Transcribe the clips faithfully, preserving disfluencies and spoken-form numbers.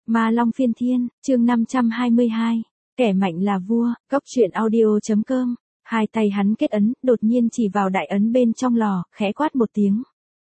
Ma Long Phiên Thiên, chương năm trăm hai mươi hai. Kẻ mạnh là vua, góc truyện audio.com. Hai tay hắn kết ấn, đột nhiên chỉ vào đại ấn bên trong lò, khẽ quát một tiếng.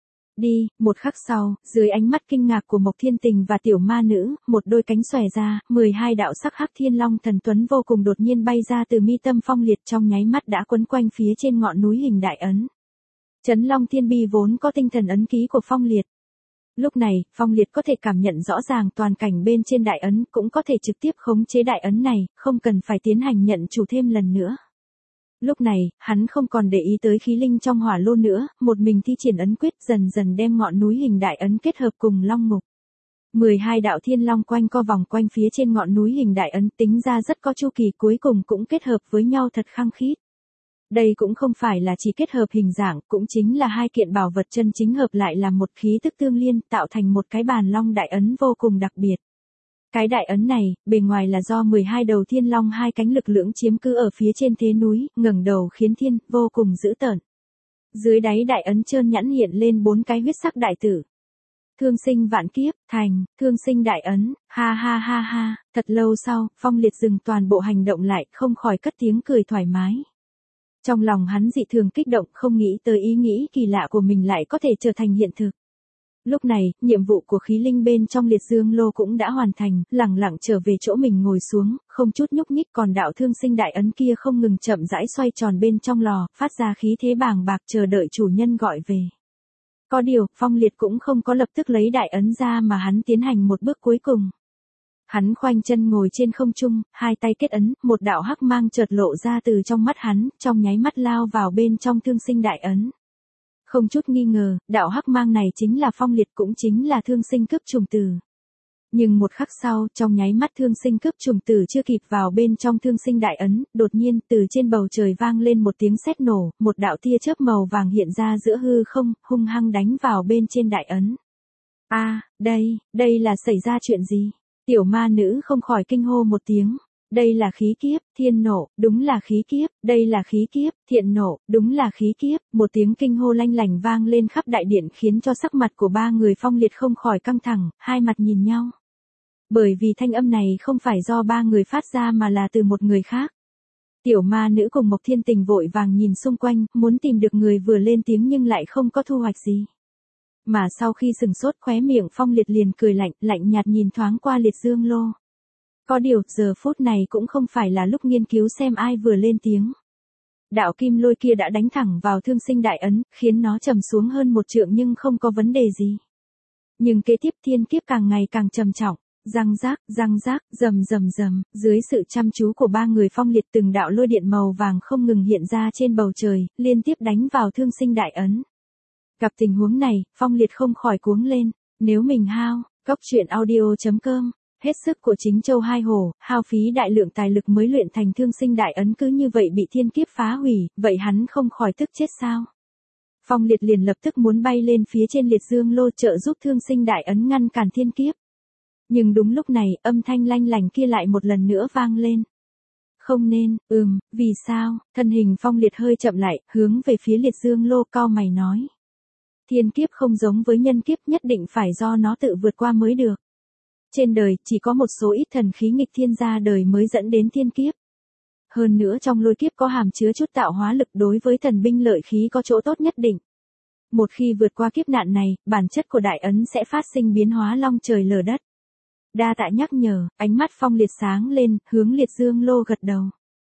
Đi, một khắc sau, dưới ánh mắt kinh ngạc của Mộc Thiên Tình và tiểu ma nữ, một đôi cánh xòe ra, mười hai đạo sắc hắc thiên long thần tuấn vô cùng đột nhiên bay ra từ mi tâm Phong Liệt, trong nháy mắt đã quấn quanh phía trên ngọn núi hình đại ấn. Chấn Long Thiên Bi vốn có tinh thần ấn ký của Phong Liệt. Lúc này, Phong Liệt có thể cảm nhận rõ ràng toàn cảnh bên trên đại ấn, cũng có thể trực tiếp khống chế đại ấn này, không cần phải tiến hành nhận chủ thêm lần nữa. Lúc này, hắn không còn để ý tới khí linh trong hỏa lô nữa, một mình thi triển ấn quyết dần dần đem ngọn núi hình đại ấn kết hợp cùng long ngục. mười hai đạo thiên long quanh co vòng quanh phía trên ngọn núi hình đại ấn, tính ra rất có chu kỳ, cuối cùng cũng kết hợp với nhau thật khăng khít. Đây cũng không phải là chỉ kết hợp hình dạng, cũng chính là hai kiện bảo vật chân chính hợp lại làm một khí tức tương liên, tạo thành một cái bàn long đại ấn vô cùng đặc biệt. Cái đại ấn này, bề ngoài là do mười hai đầu thiên long hai cánh lực lưỡng chiếm cứ ở phía trên thế núi, ngẩng đầu khiến thiên, vô cùng dữ tợn. Dưới đáy đại ấn trơn nhẵn hiện lên bốn cái huyết sắc đại tử. Thương sinh vạn kiếp, thành, thương sinh đại ấn, ha ha ha ha, thật lâu sau, Phong Liệt dừng toàn bộ hành động lại, không khỏi cất tiếng cười thoải mái. Trong lòng hắn dị thường kích động, không nghĩ tới ý nghĩ kỳ lạ của mình lại có thể trở thành hiện thực. Lúc này, nhiệm vụ của khí linh bên trong liệt dương lô cũng đã hoàn thành, lẳng lặng trở về chỗ mình ngồi xuống, không chút nhúc nhích, còn đạo thương sinh đại ấn kia không ngừng chậm rãi xoay tròn bên trong lò, phát ra khí thế bàng bạc chờ đợi chủ nhân gọi về. Có điều, Phong Liệt cũng không có lập tức lấy đại ấn ra mà hắn tiến hành một bước cuối cùng. Hắn khoanh chân ngồi trên không trung, hai tay kết ấn, một đạo hắc mang chợt lộ ra từ trong mắt hắn, trong nháy mắt lao vào bên trong thương sinh đại ấn. Không chút nghi ngờ, đạo hắc mang này chính là Phong Liệt, cũng chính là thương sinh cướp trùng tử. Nhưng một khắc sau, trong nháy mắt thương sinh cướp trùng tử chưa kịp vào bên trong thương sinh đại ấn, đột nhiên từ trên bầu trời vang lên một tiếng sét nổ, một đạo tia chớp màu vàng hiện ra giữa hư không, hung hăng đánh vào bên trên đại ấn. A, à, đây, đây là xảy ra chuyện gì? Tiểu ma nữ không khỏi kinh hô một tiếng. Đây là khí kiếp, thiên nộ, đúng là khí kiếp, đây là khí kiếp, thiện nộ, đúng là khí kiếp, một tiếng kinh hô lanh lảnh vang lên khắp đại điện khiến cho sắc mặt của ba người Phong Liệt không khỏi căng thẳng, hai mặt nhìn nhau. Bởi vì thanh âm này không phải do ba người phát ra mà là từ một người khác. Tiểu ma nữ cùng Mộc Thiên Tình vội vàng nhìn xung quanh, muốn tìm được người vừa lên tiếng nhưng lại không có thu hoạch gì. Mà sau khi sừng sốt, khóe miệng Phong Liệt liền cười lạnh, lạnh nhạt nhìn thoáng qua liệt dương lô. Có điều, giờ phút này cũng không phải là lúc nghiên cứu xem ai vừa lên tiếng. Đạo kim lôi kia đã đánh thẳng vào thương sinh đại ấn, khiến nó trầm xuống hơn một trượng nhưng không có vấn đề gì. Nhưng kế tiếp thiên kiếp càng ngày càng trầm trọng, răng rác, răng rác, rầm rầm rầm, dưới sự chăm chú của ba người Phong Liệt từng đạo lôi điện màu vàng không ngừng hiện ra trên bầu trời, liên tiếp đánh vào thương sinh đại ấn. Gặp tình huống này, Phong Liệt không khỏi cuống lên, nếu mình hao, góc truyện audio.com, hết sức của chính châu hai hổ, hao phí đại lượng tài lực mới luyện thành thương sinh đại ấn cứ như vậy bị thiên kiếp phá hủy, vậy hắn không khỏi tức chết sao? Phong Liệt liền lập tức muốn bay lên phía trên liệt dương lô trợ giúp thương sinh đại ấn ngăn cản thiên kiếp. Nhưng đúng lúc này, âm thanh lanh lành kia lại một lần nữa vang lên. Không nên, ừm, vì sao? Thân hình Phong Liệt hơi chậm lại, hướng về phía liệt dương lô cau mày nói. Thiên kiếp không giống với nhân kiếp, nhất định phải do nó tự vượt qua mới được. Trên đời, chỉ có một số ít thần khí nghịch thiên ra đời mới dẫn đến thiên kiếp. Hơn nữa trong lôi kiếp có hàm chứa chút tạo hóa lực, đối với thần binh lợi khí có chỗ tốt nhất định. Một khi vượt qua kiếp nạn này, bản chất của đại ấn sẽ phát sinh biến hóa long trời lở đất. Đa tạ nhắc nhở, ánh mắt Phong Liệt sáng lên, hướng liệt dương lô gật đầu.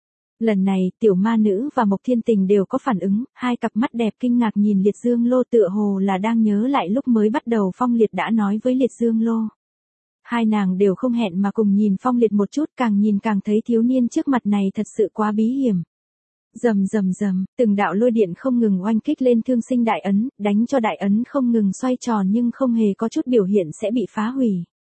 Lần này, tiểu ma nữ và Mộc Thiên Tình đều có phản ứng, hai cặp mắt đẹp kinh ngạc nhìn liệt dương lô tựa hồ là đang nhớ lại lúc mới bắt đầu Phong Liệt đã nói với liệt dương lô. Hai nàng đều không hẹn mà cùng nhìn Phong Liệt một chút, càng nhìn càng thấy thiếu niên trước mặt này thật sự quá bí hiểm. Rầm rầm rầm, từng đạo lôi điện không ngừng oanh kích lên thương sinh đại ấn, đánh cho đại ấn không ngừng xoay tròn nhưng không hề có chút biểu hiện sẽ bị phá hủy.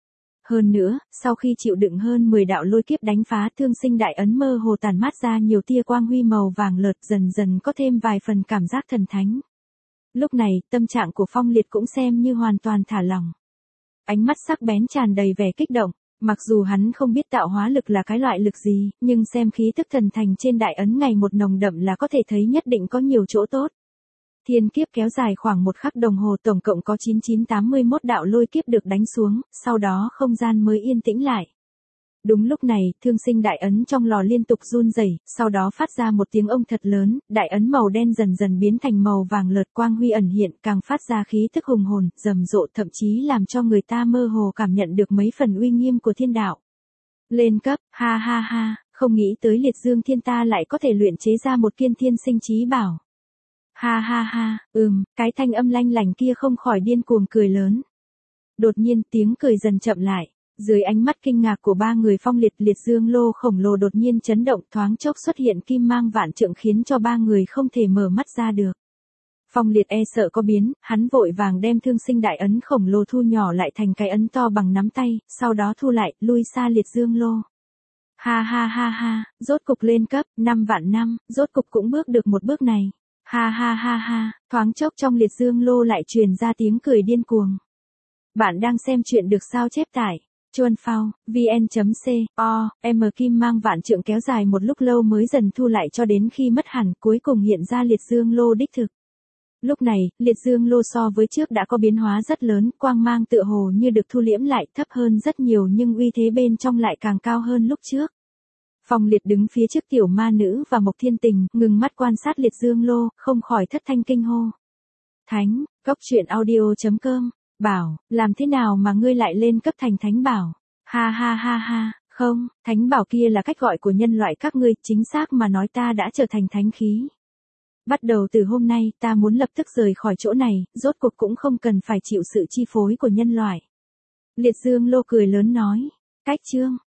Hơn nữa, sau khi chịu đựng hơn mười đạo lôi kiếp đánh phá, thương sinh đại ấn mơ hồ tàn mát ra nhiều tia quang huy màu vàng lợt, dần dần có thêm vài phần cảm giác thần thánh. Lúc này, tâm trạng của Phong Liệt cũng xem như hoàn toàn thả lỏng. Ánh mắt sắc bén tràn đầy vẻ kích động, mặc dù hắn không biết tạo hóa lực là cái loại lực gì, nhưng xem khí tức thần thành trên đại ấn ngày một nồng đậm là có thể thấy nhất định có nhiều chỗ tốt. Thiên kiếp kéo dài khoảng một khắc đồng hồ, tổng cộng có chín chín tám mươi mốt đạo lôi kiếp được đánh xuống, sau đó không gian mới yên tĩnh lại. Đúng lúc này, thương sinh đại ấn trong lò liên tục run rẩy, sau đó phát ra một tiếng ông thật lớn, đại ấn màu đen dần dần biến thành màu vàng lợt, quang huy ẩn hiện, càng phát ra khí tức hùng hồn, rầm rộ, thậm chí làm cho người ta mơ hồ cảm nhận được mấy phần uy nghiêm của thiên đạo. Lên cấp, ha ha ha, không nghĩ tới Liệt Dương Thiên ta lại có thể luyện chế ra một kiên thiên sinh chí bảo. Ha ha ha, ừm, cái thanh âm lanh lành kia không khỏi điên cuồng cười lớn. Đột nhiên tiếng cười dần chậm lại. Dưới ánh mắt kinh ngạc của ba người, Phong Liệt Liệt Dương lô khổng lồ đột nhiên chấn động, thoáng chốc xuất hiện kim mang vạn trượng khiến cho ba người không thể mở mắt ra được. Phong Liệt e sợ có biến, hắn vội vàng đem thương sinh đại ấn khổng lồ thu nhỏ lại thành cái ấn to bằng nắm tay, sau đó thu lại, lui xa Liệt Dương lô. Ha ha ha ha, rốt cục lên cấp, năm vạn năm, rốt cục cũng bước được một bước này. Ha ha ha ha, thoáng chốc trong Liệt Dương lô lại truyền ra tiếng cười điên cuồng. Bạn đang xem chuyện được sao chép tải. Chuan phao, vn.co, M kim mang vạn trượng kéo dài một lúc lâu mới dần thu lại cho đến khi mất hẳn, cuối cùng hiện ra Liệt Dương lô đích thực. Lúc này, Liệt Dương lô so với trước đã có biến hóa rất lớn, quang mang tựa hồ như được thu liễm lại, thấp hơn rất nhiều nhưng uy thế bên trong lại càng cao hơn lúc trước. Phong Liệt đứng phía trước tiểu ma nữ và Mộc Thiên Tình, ngừng mắt quan sát Liệt Dương lô, không khỏi thất thanh kinh hô. Thánh, góc truyện audio.com. Bảo, làm thế nào mà ngươi lại lên cấp thành thánh bảo? Ha ha ha ha, không, thánh bảo kia là cách gọi của nhân loại các ngươi, chính xác mà nói ta đã trở thành thánh khí. Bắt đầu từ hôm nay, ta muốn lập tức rời khỏi chỗ này, rốt cuộc cũng không cần phải chịu sự chi phối của nhân loại. Liệt Dương lô cười lớn nói, cách chương,